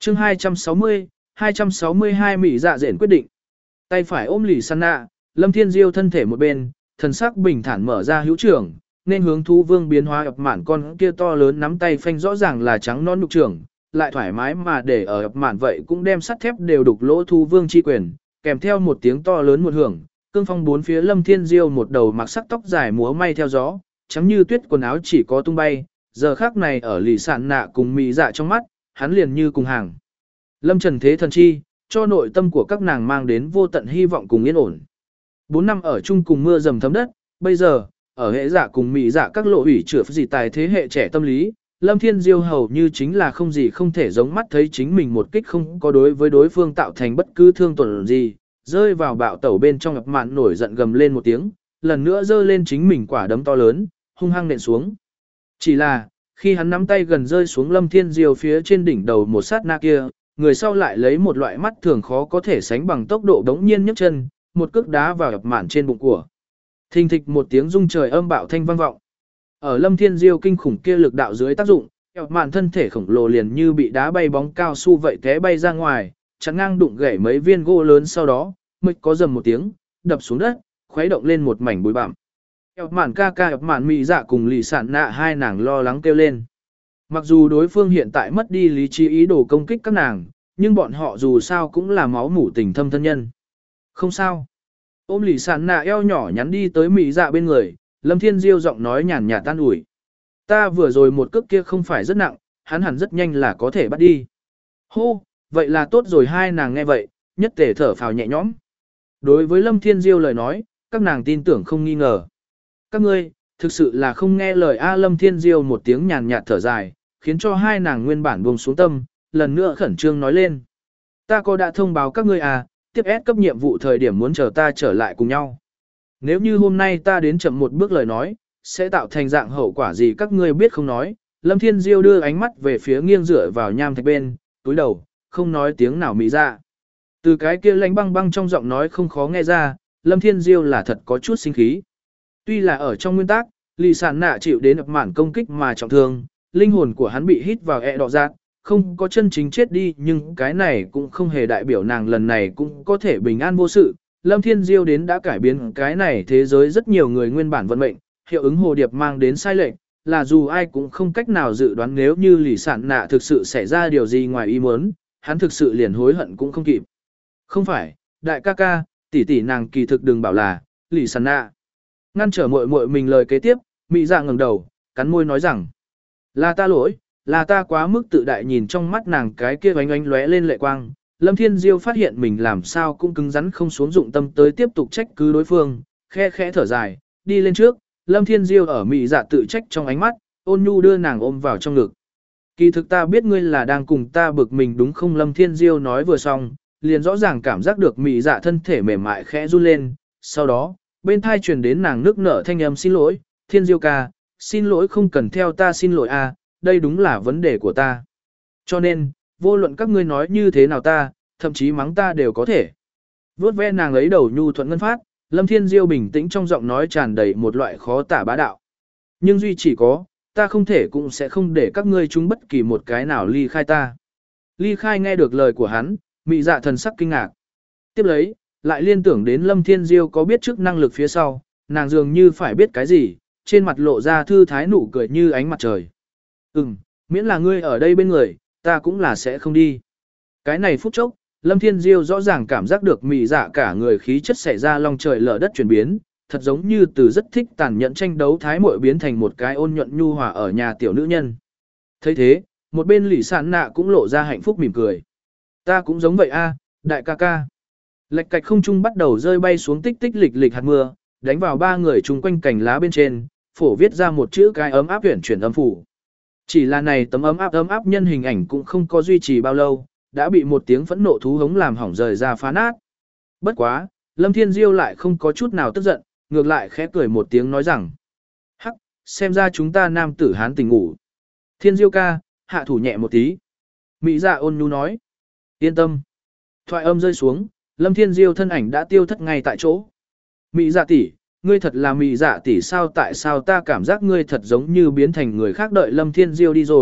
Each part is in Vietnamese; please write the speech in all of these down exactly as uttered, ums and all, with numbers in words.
chương hai trăm sáu mươi, hai trăm sáu mươi hai Mỹ dạ dện quyết định. Tay phải ôm lì săn nạ, Lâm Thiên Diêu thân thể một bên, thần sắc bình thản mở ra hữu trưởng, nên hướng thú vương biến hóa ập mạn con kia to lớn nắm tay phanh rõ ràng là trắng non nhục trưởng, lại thoải mái mà để ở ập mạn vậy cũng đem sắt thép đều đục lỗ thú vương chi quyền, kèm theo một tiếng to lớn một hưởng, cương phong bốn phía Lâm Thiên Diêu một đầu mặc sắc tóc dài múa may theo gió, trắng như tuyết quần áo chỉ có tung bay, giờ khắc này ở lì sạn nạ cùng Mỹ dạ trong mắt, hắn liền như cùng hàng. Lâm Trần thế thần chi, cho nội tâm của các nàng mang đến vô tận hy vọng cùng yên ổn. Bốn năm ở chung cùng mưa dầm thấm đất, bây giờ, ở hệ giả cùng Mỹ dạ các lộ ủy trửa gì tài thế hệ trẻ tâm lý, Lâm Thiên Diêu hầu như chính là không gì không thể giống mắt thấy chính mình một kích không có đối với đối phương tạo thành bất cứ thương tổn gì, rơi vào bạo tẩu bên trong ngập mạn nổi giận gầm lên một tiếng, lần nữa giơ lên chính mình quả đấm to lớn, hung hăng nện xuống. Chỉ là, khi hắn nắm tay gần rơi xuống Lâm Thiên Diêu phía trên đỉnh đầu một sát na kia, người sau lại lấy một loại mắt thường khó có thể sánh bằng tốc độ đống nhiên nhấc chân, một cước đá vào ngập mạn trên bụng của. Thình thịch một tiếng rung trời âm bạo thanh vang vọng. Ở Lâm Thiên Diêu kinh khủng kia lực đạo dưới tác dụng, ngập mạn thân thể khổng lồ liền như bị đá bay bóng cao su vậy té bay ra ngoài, chắn ngang đụng gãy mấy viên gỗ lớn sau đó, mịch có rầm một tiếng, đập xuống đất, khuấy động lên một mảnh bụi bặm. Ngập mạn ca ca ngập mạn Mỹ dạ cùng lì sản nạ hai nàng lo lắng kêu lên. Mặc dù đối phương hiện tại mất đi lý trí ý đồ công kích các nàng, nhưng bọn họ dù sao cũng là máu mủ tình thâm thân nhân. Không sao. Ôm lì sản nạ eo nhỏ nhắn đi tới Mỹ dạ bên người, Lâm Thiên Diêu giọng nói nhàn nhạt tan ủi. Ta vừa rồi một cước kia không phải rất nặng, hắn hẳn rất nhanh là có thể bắt đi. Hô, vậy là tốt rồi hai nàng nghe vậy, nhất tề thở phào nhẹ nhõm. Đối với Lâm Thiên Diêu lời nói, các nàng tin tưởng không nghi ngờ. Các ngươi, thực sự là không nghe lời A Lâm Thiên Diêu một tiếng nhàn nhạt thở dài, khiến cho hai nàng nguyên bản buông xuống tâm, lần nữa khẩn trương nói lên. Ta có đã thông báo các ngươi à, tiếp S cấp nhiệm vụ thời điểm muốn chờ ta trở lại cùng nhau. Nếu như hôm nay ta đến chậm một bước lời nói, sẽ tạo thành dạng hậu quả gì các ngươi biết không nói. Lâm Thiên Diêu đưa ánh mắt về phía nghiêng dựa vào nham thạch bên, túi đầu, không nói tiếng nào Mỹ dạ. Từ cái kia lạnh băng băng trong giọng nói không khó nghe ra, Lâm Thiên Diêu là thật có chút sinh khí. Tuy là ở trong nguyên tắc, lì sản nạ chịu đến ập mạn công kích mà trọng thương, linh hồn của hắn bị hít vào ẹ đỏ giác, không có chân chính chết đi nhưng cái này cũng không hề đại biểu nàng lần này cũng có thể bình an vô sự. Lâm Thiên Diêu đến đã cải biến cái này thế giới rất nhiều người nguyên bản vận mệnh, hiệu ứng hồ điệp mang đến sai lệch, là dù ai cũng không cách nào dự đoán nếu như lì sản nạ thực sự xảy ra điều gì ngoài ý muốn, hắn thực sự liền hối hận cũng không kịp. Không phải, đại ca ca, tỷ tỷ nàng kỳ thực đừng bảo là, lì sản nạ. Ngăn trở muội muội mình lời kế tiếp, Mỹ dạ ngẩng đầu, cắn môi nói rằng, là ta lỗi, là ta quá mức tự đại nhìn trong mắt nàng cái kia oánh oánh lóe lên lệ quang. Lâm Thiên Diêu phát hiện mình làm sao cũng cứng rắn không xuống dụng tâm tới tiếp tục trách cứ đối phương, khe khẽ thở dài, đi lên trước, Lâm Thiên Diêu ở Mỹ dạ tự trách trong ánh mắt, ôn nhu đưa nàng ôm vào trong ngực. Kỳ thực ta biết ngươi là đang cùng ta bực mình đúng không? Lâm Thiên Diêu nói vừa xong, liền rõ ràng cảm giác được Mỹ dạ thân thể mềm mại khẽ run lên, sau đó, bên thai truyền đến nàng nước nở thanh âm xin lỗi, Thiên Diêu ca, xin lỗi không cần theo ta xin lỗi a, đây đúng là vấn đề của ta. Cho nên, vô luận các ngươi nói như thế nào ta, thậm chí mắng ta đều có thể. Vốt ve nàng ấy đầu nhu thuận ngân phát, Lâm Thiên Diêu bình tĩnh trong giọng nói tràn đầy một loại khó tả bá đạo. Nhưng duy chỉ có, ta không thể cũng sẽ không để các ngươi chúng bất kỳ một cái nào ly khai ta. Ly khai nghe được lời của hắn, Mị dạ thần sắc kinh ngạc. Tiếp lấy, lại liên tưởng đến Lâm Thiên Diêu có biết trước năng lực phía sau, nàng dường như phải biết cái gì, trên mặt lộ ra thư thái nụ cười như ánh mặt trời. Ừm, miễn là ngươi ở đây bên người, ta cũng là sẽ không đi. Cái này phút chốc, Lâm Thiên Diêu rõ ràng cảm giác được Mị dạ cả người khí chất xảy ra long trời lở đất chuyển biến, thật giống như từ rất thích tàn nhẫn tranh đấu thái muội biến thành một cái ôn nhuận nhu hòa ở nhà tiểu nữ nhân. Thấy thế, một bên lỷ sản nạ cũng lộ ra hạnh phúc mỉm cười. Ta cũng giống vậy a, đại ca ca. Lệch cạch không trung bắt đầu rơi bay xuống tích tích lịch lịch hạt mưa, đánh vào ba người chung quanh cành lá bên trên, phổ viết ra một chữ cái ấm áp tuyển chuyển âm phủ. Chỉ là này tấm ấm áp ấm áp nhân hình ảnh cũng không có duy trì bao lâu, đã bị một tiếng phẫn nộ thú hống làm hỏng rời ra phá nát. Bất quá, Lâm Thiên Diêu lại không có chút nào tức giận, ngược lại khẽ cười một tiếng nói rằng: "Hắc, xem ra chúng ta nam tử hán tình ngủ. Thiên Diêu ca, hạ thủ nhẹ một tí." Mỹ Dạ ôn nhu nói. "Yên tâm." Thoại âm rơi xuống, Lâm Thiên Diêu thân ảnh đã tiêu thất ngay tại chỗ. "Mỹ Dạ tỷ, ngươi thật là Mỹ Dạ tỷ sao? Tại sao ta cảm giác ngươi thật giống như biến thành người khác?" Đợi Lâm Thiên Diêu đi rồi,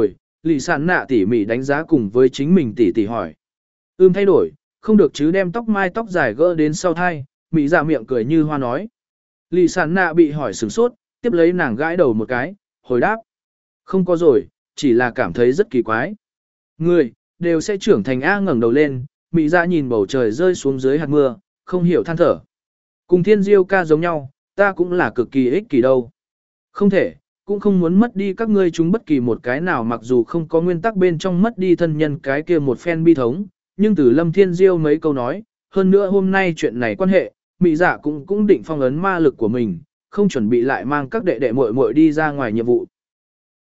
Lì sản nạ tỉ mỉ đánh giá cùng với chính mình tỉ tỉ hỏi. Ưm thay đổi, không được chứ đem tóc mai tóc dài gỡ đến sau thai, mỹ dạ miệng cười như hoa nói. Lì sản nạ bị hỏi sửng sốt, tiếp lấy nàng gãi đầu một cái, hồi đáp. Không có rồi, chỉ là cảm thấy rất kỳ quái. Người, đều sẽ trưởng thành A ngẩng đầu lên, mỹ dạ nhìn bầu trời rơi xuống dưới hạt mưa, không hiểu than thở. Cùng thiên diêu ca giống nhau, ta cũng là cực kỳ ích kỷ đâu. Không thể, cũng không muốn mất đi các ngươi chúng bất kỳ một cái nào mặc dù không có nguyên tắc bên trong mất đi thân nhân cái kia một phen bi thống, nhưng từ Lâm Thiên Diêu mấy câu nói, hơn nữa hôm nay chuyện này quan hệ, mỹ dạ cũng cũng định phong ấn ma lực của mình, không chuẩn bị lại mang các đệ đệ muội muội đi ra ngoài nhiệm vụ.